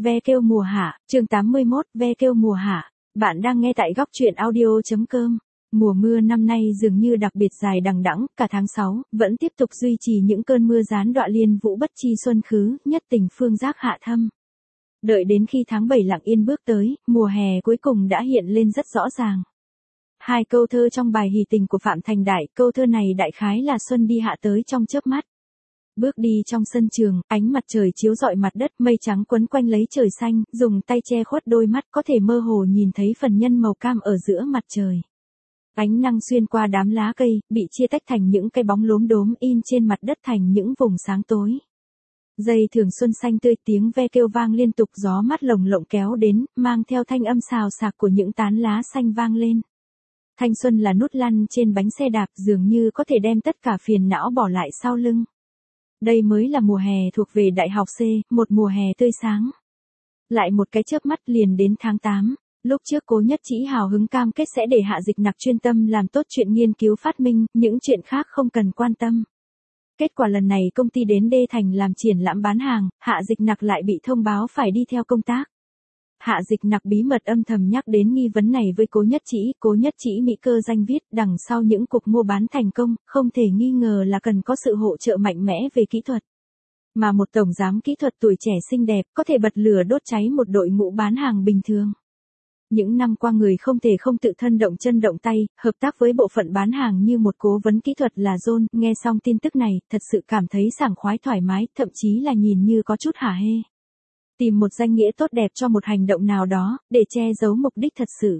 ve kêu mùa hạ, chương 81, ve kêu mùa hạ. Bạn đang nghe tại góc truyện audio.com. Mùa mưa năm nay dường như đặc biệt dài đằng đẵng, cả tháng 6, vẫn tiếp tục duy trì những cơn mưa gián đoạn liên vũ bất chi xuân khứ, nhất tình phương giác hạ thâm. Đợi đến khi tháng 7 lặng yên bước tới, mùa hè cuối cùng đã hiện lên rất rõ ràng. Hai câu thơ trong bài Hỉ Tình của Phạm Thành Đại, câu thơ này đại khái là xuân đi hạ tới trong chớp mắt. Bước đi trong sân trường, ánh mặt trời chiếu rọi mặt đất, mây trắng quấn quanh lấy trời xanh, dùng tay che khuất đôi mắt, có thể mơ hồ nhìn thấy phần nhân màu cam ở giữa mặt trời. Ánh nắng xuyên qua đám lá cây, bị chia tách thành những cái bóng lốm đốm in trên mặt đất thành những vùng sáng tối. Dây thường xuân xanh tươi, tiếng ve kêu vang liên tục, gió mát lồng lộng kéo đến, mang theo thanh âm xào xạc của những tán lá xanh vang lên. Thanh xuân là nút lăn trên bánh xe đạp, dường như có thể đem tất cả phiền não bỏ lại sau lưng. Đây mới là mùa hè thuộc về đại học C, một mùa hè tươi sáng. Lại một cái chớp mắt liền đến tháng 8, lúc trước Cố Nhất Trĩ hào hứng cam kết sẽ để Hạ Dịch Nặc chuyên tâm làm tốt chuyện nghiên cứu phát minh, những chuyện khác không cần quan tâm. Kết quả lần này công ty đến Đê Thành làm triển lãm bán hàng, Hạ Dịch Nặc lại bị thông báo phải đi theo công tác. Hạ Dịch Nặc bí mật âm thầm nhắc đến nghi vấn này với Cố Nhất Trĩ mỹ cơ danh viết, đằng sau những cuộc mua bán thành công, không thể nghi ngờ là cần có sự hỗ trợ mạnh mẽ về kỹ thuật. Mà một tổng giám kỹ thuật tuổi trẻ xinh đẹp, có thể bật lửa đốt cháy một đội ngũ bán hàng bình thường. Những năm qua người không thể không tự thân động chân động tay, hợp tác với bộ phận bán hàng như một cố vấn kỹ thuật là John, nghe xong tin tức này, thật sự cảm thấy sảng khoái thoải mái, thậm chí là nhìn như có chút hả hê. Tìm một danh nghĩa tốt đẹp cho một hành động nào đó, để che giấu mục đích thật sự.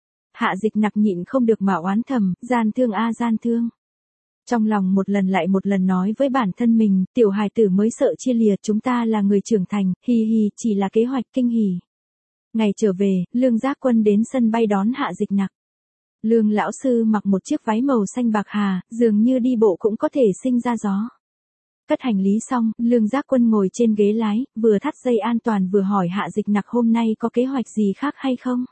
Hạ Dịch Nặc nhịn không được mà oán thầm, gian thương a gian thương. Trong lòng một lần lại một lần nói với bản thân mình, tiểu hài tử mới sợ chia lìa, chúng ta là người trưởng thành, hi hi, chỉ là kế hoạch kinh hỉ. Ngày trở về, Lương Giác Quân đến sân bay đón Hạ Dịch Nặc. Lương lão sư mặc một chiếc váy màu xanh bạc hà, dường như đi bộ cũng có thể sinh ra gió. Cất hành lý xong, Lương Giác Quân ngồi trên ghế lái, vừa thắt dây an toàn vừa hỏi Hạ Dịch Nặc hôm nay có kế hoạch gì khác hay không.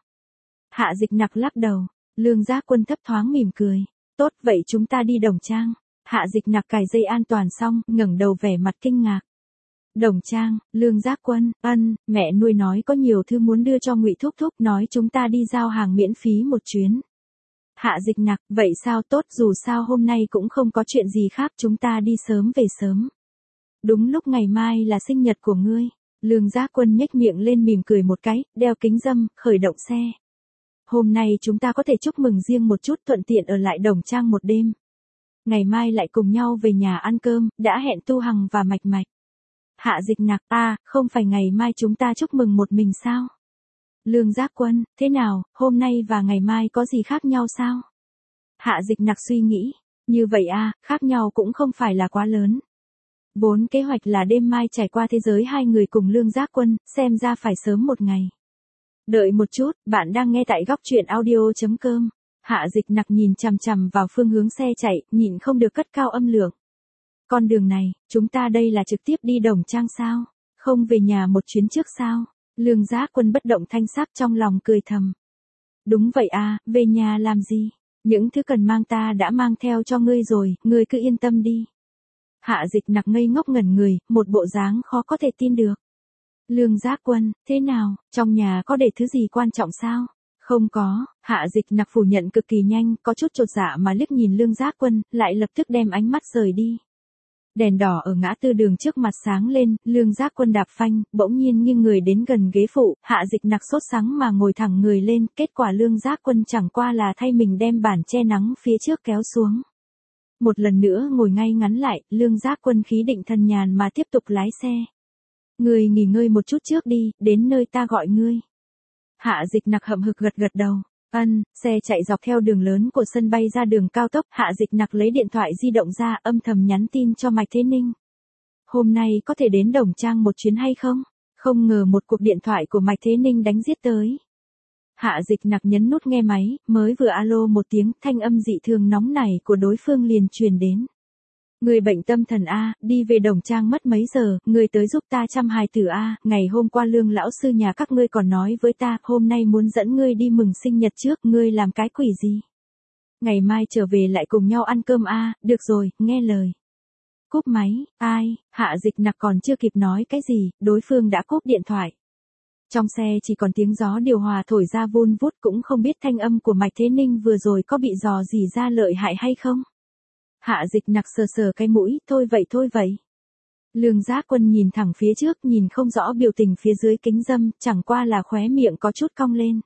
Hạ Dịch Nặc lắc đầu, Lương Giác Quân thấp thoáng mỉm cười. Tốt, vậy chúng ta đi Đồng Trang. Hạ Dịch Nặc cài dây an toàn xong, ngẩng đầu vẻ mặt kinh ngạc. Đồng Trang, Lương Giác Quân, mẹ nuôi nói có nhiều thứ muốn đưa cho Ngụy Thúc Thúc, nói chúng ta đi giao hàng miễn phí một chuyến. Hạ Dịch Nặc, vậy sao, tốt, dù sao hôm nay cũng không có chuyện gì khác, chúng ta đi sớm về sớm. Đúng lúc ngày mai là sinh nhật của ngươi. Lương Giác Quân nhếch miệng lên mỉm cười một cái, đeo kính râm, khởi động xe. Hôm nay chúng ta có thể chúc mừng riêng một chút, thuận tiện ở lại Đồng Trang một đêm. Ngày mai lại cùng nhau về nhà ăn cơm, đã hẹn Tu Hằng và Mạch Mạch. Hạ Dịch Nặc, không phải ngày mai chúng ta chúc mừng một mình sao? Lương Giác Quân, thế nào, hôm nay và ngày mai có gì khác nhau sao? Hạ Dịch Nặc suy nghĩ, như vậy khác nhau cũng không phải là quá lớn. Vốn kế hoạch là đêm mai trải qua thế giới hai người cùng Lương Giác Quân, xem ra phải sớm một ngày. Đợi một chút, bạn đang nghe tại góc truyện audio.com. Hạ Dịch Nặc nhìn chằm chằm vào phương hướng xe chạy, nhịn không được cất cao âm lượng. Con đường này, chúng ta đây là trực tiếp đi Đồng Trang sao? Không về nhà một chuyến trước sao? Lương Giác Quân bất động thanh sắc, trong lòng cười thầm. Đúng vậy về nhà làm gì? Những thứ cần mang ta đã mang theo cho ngươi rồi, ngươi cứ yên tâm đi. Hạ Dịch Nặc ngây ngốc ngẩn người, một bộ dáng khó có thể tin được. Lương Giác Quân, thế nào, trong nhà có để thứ gì quan trọng sao? Không có. Hạ Dịch Nặc phủ nhận cực kỳ nhanh, có chút chột dạ mà liếc nhìn Lương Giác Quân, lại lập tức đem ánh mắt rời đi. Đèn đỏ ở ngã tư đường trước mặt sáng lên, Lương Giác Quân đạp phanh, bỗng nhiên nghiêng người đến gần ghế phụ, Hạ Dịch Nặc sốt sắng mà ngồi thẳng người lên, kết quả Lương Giác Quân chẳng qua là thay mình đem bản che nắng phía trước kéo xuống. Một lần nữa ngồi ngay ngắn lại, Lương Giác Quân khí định thần nhàn mà tiếp tục lái xe. Ngươi nghỉ ngơi một chút trước đi, đến nơi ta gọi ngươi. Hạ Dịch Nặc hậm hực gật gật đầu. Xe chạy dọc theo đường lớn của sân bay ra đường cao tốc, Hạ Dịch Nặc lấy điện thoại di động ra, âm thầm nhắn tin cho Mạch Thế Ninh. Hôm nay có thể đến Đồng Trang một chuyến hay không? Không ngờ một cuộc điện thoại của Mạch Thế Ninh đánh giết tới. Hạ Dịch Nặc nhấn nút nghe máy, mới vừa alo một tiếng, thanh âm dị thường nóng nảy của đối phương liền truyền đến. Người bệnh tâm thần đi về Đồng Trang mất mấy giờ, người tới giúp ta chăm hài tử ngày hôm qua Lương lão sư nhà các ngươi còn nói với ta, hôm nay muốn dẫn ngươi đi mừng sinh nhật trước, ngươi làm cái quỷ gì? Ngày mai trở về lại cùng nhau ăn cơm được rồi, nghe lời. Cúp máy, Hạ Dịch Nặc còn chưa kịp nói cái gì, đối phương đã cúp điện thoại. Trong xe chỉ còn tiếng gió điều hòa thổi ra vun vút, cũng không biết thanh âm của Mạch Thế Ninh vừa rồi có bị dò gì ra lợi hại hay không. Hạ Dịch Nặc sờ sờ cái mũi, thôi vậy. Lương Giác Quân nhìn thẳng phía trước, nhìn không rõ biểu tình phía dưới kính râm, chẳng qua là khóe miệng có chút cong lên.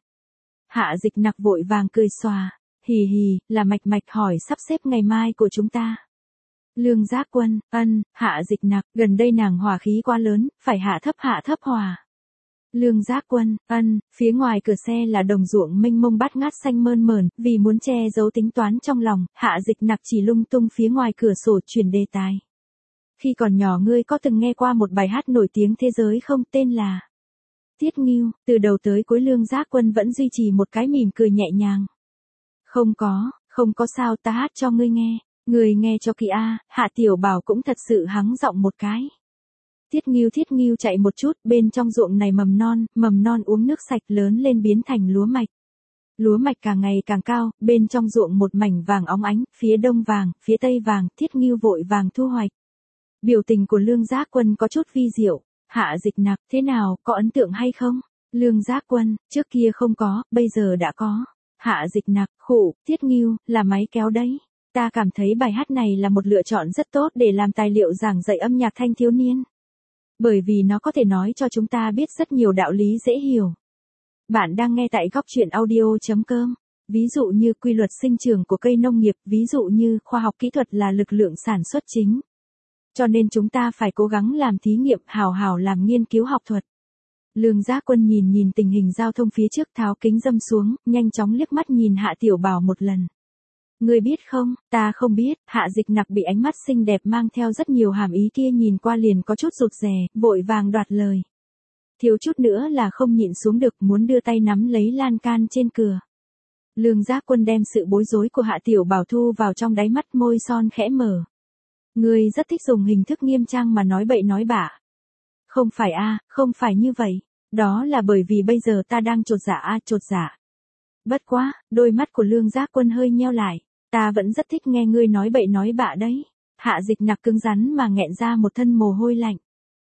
Hạ Dịch Nặc vội vàng cười xòa, hì, là Mạch hỏi sắp xếp ngày mai của chúng ta. Lương Giác Quân, Hạ Dịch Nặc, gần đây nàng hỏa khí quá lớn, phải hạ thấp hòa. Lương Giác Quân, phía ngoài cửa xe là đồng ruộng mênh mông bát ngát xanh mơn mởn, vì muốn che giấu tính toán trong lòng, Hạ Dịch Nặc chỉ lung tung phía ngoài cửa sổ chuyển đề tài. Khi còn nhỏ ngươi có từng nghe qua một bài hát nổi tiếng thế giới không, tên là Tiết Ngưu, từ đầu tới cuối Lương Giác Quân vẫn duy trì một cái mỉm cười nhẹ nhàng. Không có sao, ta hát cho ngươi nghe, ngươi nghe cho kỹ a. Hạ Tiểu Bảo cũng thật sự hắng giọng một cái. Tiết Ngưu chạy một chút, bên trong ruộng này mầm non uống nước sạch lớn lên biến thành lúa mạch. Lúa mạch càng ngày càng cao, bên trong ruộng một mảnh vàng óng ánh, phía đông vàng, phía tây vàng, Tiết Ngưu vội vàng thu hoạch. Biểu tình của Lương Giác Quân có chút vi diệu. Hạ Dịch Nặc, thế nào, có ấn tượng hay không? Lương Giác Quân, trước kia không có, bây giờ đã có. Hạ Dịch Nặc, khụ, Tiết Ngưu, là máy kéo đấy. Ta cảm thấy bài hát này là một lựa chọn rất tốt để làm tài liệu giảng dạy âm nhạc thanh thiếu niên. Bởi vì nó có thể nói cho chúng ta biết rất nhiều đạo lý dễ hiểu. Bạn đang nghe tại Góc Truyện Audio.com. Ví dụ như quy luật sinh trưởng của cây nông nghiệp, ví dụ như khoa học kỹ thuật là lực lượng sản xuất chính. Cho nên chúng ta phải cố gắng làm thí nghiệm, hào làm nghiên cứu học thuật. Lương Giác Quân nhìn tình hình giao thông phía trước, tháo kính râm xuống, nhanh chóng liếc mắt nhìn Hạ Tiểu Bảo một lần. Ngươi biết không, ta không biết. Hạ Dịch Nặc bị ánh mắt xinh đẹp mang theo rất nhiều hàm ý kia nhìn qua liền có chút rụt rè, vội vàng đoạt lời. Thiếu chút nữa là không nhịn xuống được, muốn đưa tay nắm lấy lan can trên cửa. Lương Giác Quân đem sự bối rối của Hạ Tiểu Bảo thu vào trong đáy mắt, môi son khẽ mở. Ngươi rất thích dùng hình thức nghiêm trang mà nói bậy nói bạ. Không phải không phải như vậy. Đó là bởi vì bây giờ ta đang chột dạ. Bất quá, đôi mắt của Lương Giác Quân hơi nheo lại. Ta vẫn rất thích nghe ngươi nói bậy nói bạ đấy. Hạ Dịch Nặc cứng rắn mà nghẹn ra một thân mồ hôi lạnh.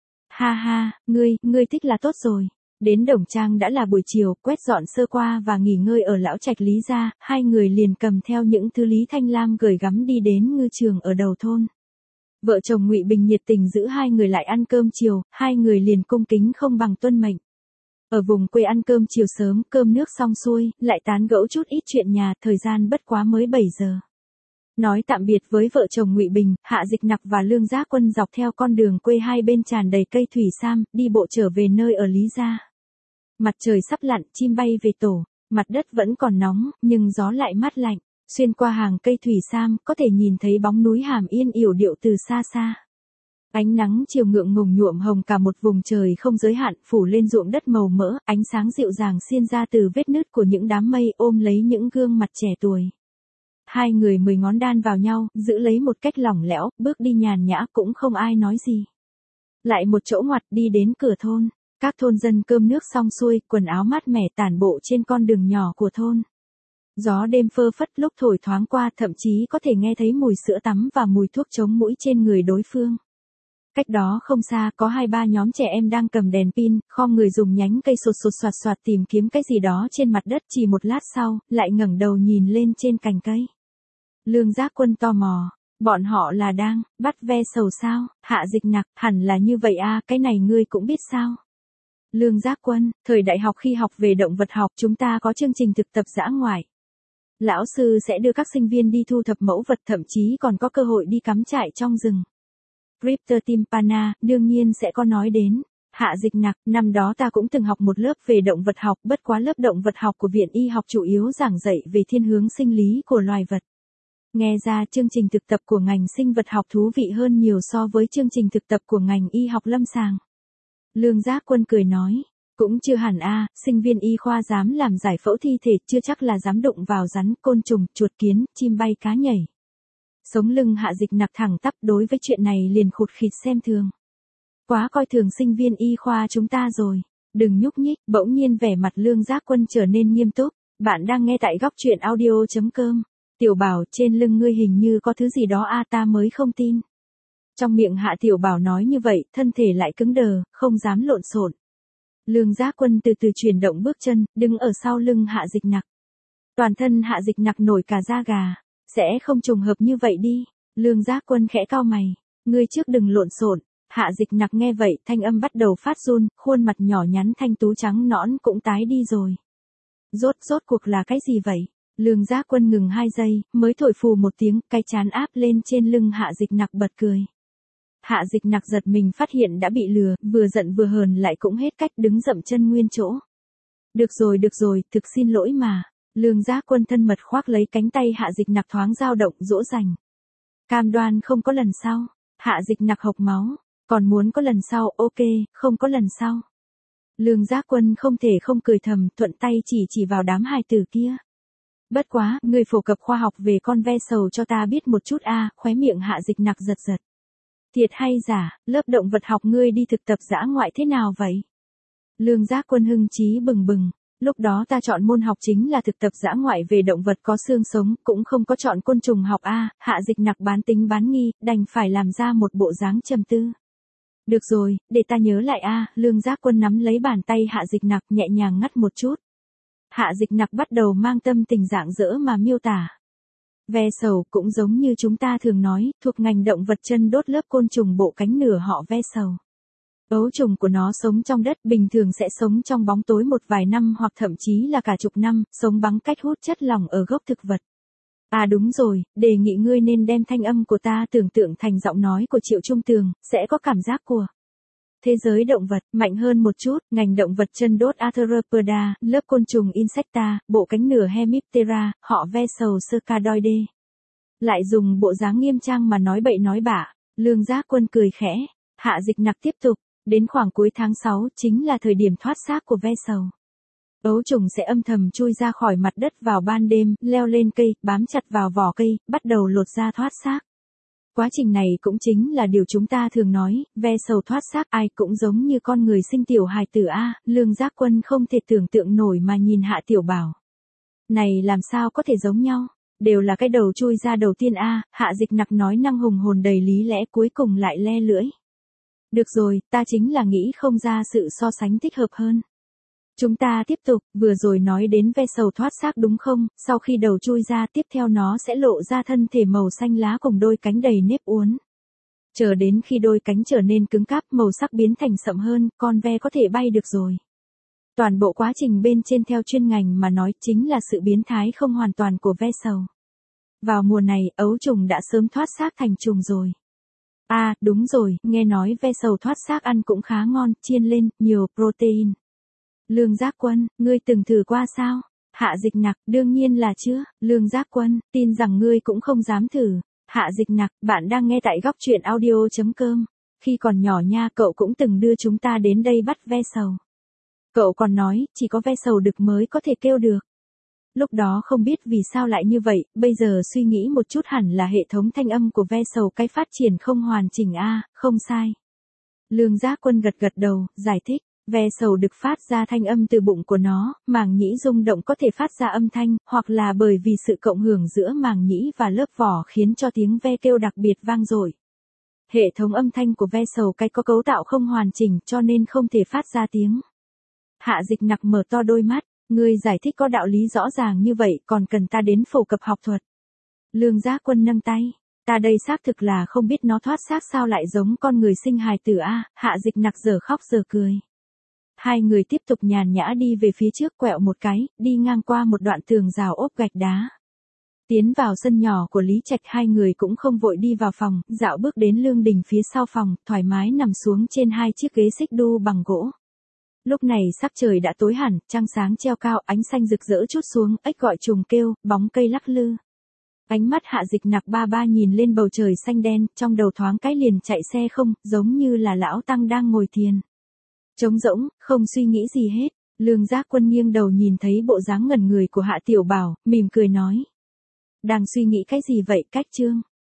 Ha, ngươi thích là tốt rồi. Đến Đồng Trang đã là buổi chiều, quét dọn sơ qua và nghỉ ngơi ở lão trạch Lý gia, hai người liền cầm theo những thứ Lý Thanh Lam gửi gắm đi đến ngư trường ở đầu thôn. Vợ chồng Ngụy Bình nhiệt tình giữ hai người lại ăn cơm chiều, hai người liền cung kính không bằng tuân mệnh. Ở vùng quê ăn cơm chiều sớm, cơm nước xong xuôi, lại tán gẫu chút ít chuyện nhà, thời gian bất quá mới 7 giờ. Nói tạm biệt với vợ chồng Ngụy Bình, Hạ Dịch Nặc và Lương Giác Quân dọc theo con đường quê hai bên tràn đầy cây thủy sam, đi bộ trở về nơi ở Lý gia. Mặt trời sắp lặn, chim bay về tổ, mặt đất vẫn còn nóng, nhưng gió lại mát lạnh. Xuyên qua hàng cây thủy sam, có thể nhìn thấy bóng núi Hàm Yên yểu điệu từ xa xa. Ánh nắng chiều ngượng ngùng nhuộm hồng cả một vùng trời không giới hạn, phủ lên ruộng đất màu mỡ, ánh sáng dịu dàng xiên ra từ vết nứt của những đám mây, ôm lấy những gương mặt trẻ tuổi. Hai người 10 ngón đan vào nhau, giữ lấy một cách lỏng lẻo, bước đi nhàn nhã, cũng không ai nói gì. Lại một chỗ ngoặt, đi đến cửa thôn. Các thôn dân cơm nước xong xuôi, quần áo mát mẻ tản bộ trên con đường nhỏ của thôn. Gió đêm phơ phất lúc thổi thoáng qua, thậm chí có thể nghe thấy mùi sữa tắm và mùi thuốc chống muỗi trên người đối phương. Cách đó không xa có 2-3 nhóm trẻ em đang cầm đèn pin, khom người dùng nhánh cây sột soạt tìm kiếm cái gì đó trên mặt đất, chỉ một lát sau, lại ngẩng đầu nhìn lên trên cành cây. Lương Giác Quân tò mò, bọn họ là đang bắt ve sầu sao? Hạ Dịch Nặc, hẳn là như vậy cái này ngươi cũng biết sao? Lương Giác Quân, thời đại học khi học về động vật học chúng ta có chương trình thực tập dã ngoại. Lão sư sẽ đưa các sinh viên đi thu thập mẫu vật, thậm chí còn có cơ hội đi cắm trại trong rừng. Crypto Timpana, đương nhiên sẽ có nói đến. Hạ Dịch Nặc, năm đó ta cũng từng học một lớp về động vật học, bất quá lớp động vật học của Viện Y học chủ yếu giảng dạy về thiên hướng sinh lý của loài vật. Nghe ra chương trình thực tập của ngành sinh vật học thú vị hơn nhiều so với chương trình thực tập của ngành y học lâm sàng. Lương Giác Quân cười nói, cũng chưa hẳn sinh viên y khoa dám làm giải phẫu thi thể, chưa chắc là dám đụng vào rắn, côn trùng, chuột kiến, chim bay cá nhảy. Sống lưng Hạ Dịch Nặc thẳng tắp, đối với chuyện này liền khụt khịt xem thường. Quá coi thường sinh viên y khoa chúng ta rồi, đừng nhúc nhích. Bỗng nhiên vẻ mặt Lương Giác Quân trở nên nghiêm túc. Bạn đang nghe tại Góc Truyện Audio.com. Tiểu Bảo, trên lưng ngươi hình như có thứ gì đó ta mới không tin. Trong miệng Hạ Tiểu Bảo nói như vậy, thân thể lại cứng đờ, không dám lộn xộn. Lương Giác Quân từ từ chuyển động bước chân, đứng ở sau lưng Hạ Dịch Nặc. Toàn thân Hạ Dịch Nặc nổi cả da gà. Sẽ không trùng hợp như vậy đi. Lương Giác Quân khẽ cau mày. Ngươi trước đừng lộn xộn. Hạ Dịch Nặc nghe vậy, thanh âm bắt đầu phát run, khuôn mặt nhỏ nhắn thanh tú trắng nõn cũng tái đi rồi. Rốt cuộc là cái gì vậy? Lương Giác Quân ngừng 2 giây, mới thổi phù một tiếng, cái chán áp lên trên lưng Hạ Dịch Nặc bật cười. Hạ Dịch Nặc giật mình phát hiện đã bị lừa, vừa giận vừa hờn lại cũng hết cách đứng dậm chân nguyên chỗ. Được rồi, thực xin lỗi mà. Lương Giác Quân thân mật khoác lấy cánh tay Hạ Dịch Nặc thoáng dao động dỗ dành. Cam đoan không có lần sau. Hạ Dịch Nặc hộc máu. Còn muốn có lần sau, ok, không có lần sau. Lương Giác Quân không thể không cười thầm, thuận tay chỉ vào đám hài tử kia. Bất quá, người phổ cập khoa học về con ve sầu cho ta biết một chút a. Khóe miệng Hạ Dịch Nặc giật. Thiệt hay giả, lớp động vật học ngươi đi thực tập dã ngoại thế nào vậy? Lương Giác Quân hưng chí bừng bừng. Lúc đó ta chọn môn học chính là thực tập dã ngoại về động vật có xương sống, cũng không có chọn côn trùng học a. Hạ Dịch Nặc bán tính bán nghi, đành phải làm ra một bộ dáng trầm tư. Được rồi, để ta nhớ lại a. Lương Giác Quân nắm lấy bàn tay Hạ Dịch Nặc nhẹ nhàng ngắt một chút. Hạ Dịch Nặc bắt đầu mang tâm tình rạng rỡ mà miêu tả. Ve sầu cũng giống như chúng ta thường nói, thuộc ngành động vật chân đốt lớp côn trùng bộ cánh nửa họ ve sầu. Ấu trùng của nó sống trong đất, bình thường sẽ sống trong bóng tối một vài năm hoặc thậm chí là cả chục năm, sống bằng cách hút chất lỏng ở gốc thực vật. À đúng rồi, đề nghị ngươi nên đem thanh âm của ta tưởng tượng thành giọng nói của Triệu Trung Tường, sẽ có cảm giác của thế giới động vật mạnh hơn một chút. Ngành động vật chân đốt Arthropoda, lớp côn trùng Insecta, bộ cánh nửa Hemiptera, họ ve sầu Cercadoideae. Lại dùng bộ dáng nghiêm trang mà nói bậy nói bạ. Lương Giác Quân cười khẽ. Hạ Dịch Nặc tiếp tục. Đến khoảng cuối tháng 6 chính là thời điểm thoát xác của ve sầu. Ấu trùng sẽ âm thầm chui ra khỏi mặt đất vào ban đêm, leo lên cây, bám chặt vào vỏ cây, bắt đầu lột da thoát xác. Quá trình này cũng chính là điều chúng ta thường nói, ve sầu thoát xác ai cũng giống như con người sinh tiểu hài tử a. Lương Giác Quân không thể tưởng tượng nổi mà nhìn Hạ Tiểu Bảo. Này làm sao có thể giống nhau, đều là cái đầu chui ra đầu tiên a. Hạ Dịch Nặc nói năng hùng hồn đầy lý lẽ cuối cùng lại le lưỡi. Được rồi, ta chính là nghĩ không ra sự so sánh thích hợp hơn. Chúng ta tiếp tục, vừa rồi nói đến ve sầu thoát xác đúng không, sau khi đầu chui ra tiếp theo nó sẽ lộ ra thân thể màu xanh lá cùng đôi cánh đầy nếp uốn. Chờ đến khi đôi cánh trở nên cứng cáp, màu sắc biến thành sậm hơn, con ve có thể bay được rồi. Toàn bộ quá trình bên trên theo chuyên ngành mà nói chính là sự biến thái không hoàn toàn của ve sầu. Vào mùa này, ấu trùng đã sớm thoát xác thành trùng rồi. À, đúng rồi, nghe nói ve sầu thoát xác ăn cũng khá ngon, chiên lên, nhiều protein. Lương Giác Quân, ngươi từng thử qua sao? Hạ Dịch Nặc, đương nhiên là chưa. Lương Giác Quân, tin rằng ngươi cũng không dám thử. Hạ Dịch Nặc, bạn đang nghe tại góc truyện audio.com. Khi còn nhỏ nha, cậu cũng từng đưa chúng ta đến đây bắt ve sầu. Cậu còn nói, chỉ có ve sầu đực mới có thể kêu được. Lúc đó không biết vì sao lại như vậy, bây giờ suy nghĩ một chút hẳn là hệ thống thanh âm của ve sầu cái phát triển không hoàn chỉnh a, không sai. Lương Giác Quân gật đầu, giải thích. Ve sầu đực phát ra thanh âm từ bụng của nó, màng nhĩ rung động có thể phát ra âm thanh, hoặc là bởi vì sự cộng hưởng giữa màng nhĩ và lớp vỏ khiến cho tiếng ve kêu đặc biệt vang dội. Hệ thống âm thanh của ve sầu cái có cấu tạo không hoàn chỉnh cho nên không thể phát ra tiếng. Hạ Dịch Nặc mở to đôi mắt, ngươi giải thích có đạo lý rõ ràng như vậy còn cần ta đến phổ cập học thuật. Lương Giác Quân nâng tay. Ta đây xác thực là không biết nó thoát xác sao lại giống con người sinh hài tử a. Hạ Dịch Nặc giờ khóc giờ cười. Hai người tiếp tục nhàn nhã đi về phía trước quẹo một cái, đi ngang qua một đoạn tường rào ốp gạch đá. Tiến vào sân nhỏ của Lý Trạch, hai người cũng không vội đi vào phòng, dạo bước đến lương đình phía sau phòng, thoải mái nằm xuống trên hai chiếc ghế xích đu bằng gỗ. Lúc này sắc trời đã tối hẳn, trăng sáng treo cao, ánh xanh rực rỡ trút xuống, ếch gọi trùng kêu, bóng cây lắc lư. Ánh mắt Hạ Dịch Nặc ba nhìn lên bầu trời xanh đen, trong đầu thoáng cái liền chạy xe không, giống như là lão tăng đang ngồi thiền. Trống rỗng, không suy nghĩ gì hết. Lương Giác Quân nghiêng đầu nhìn thấy bộ dáng ngẩn người của Hạ Tiểu Bảo, mỉm cười nói. Đang suy nghĩ cái gì vậy Cách Trương?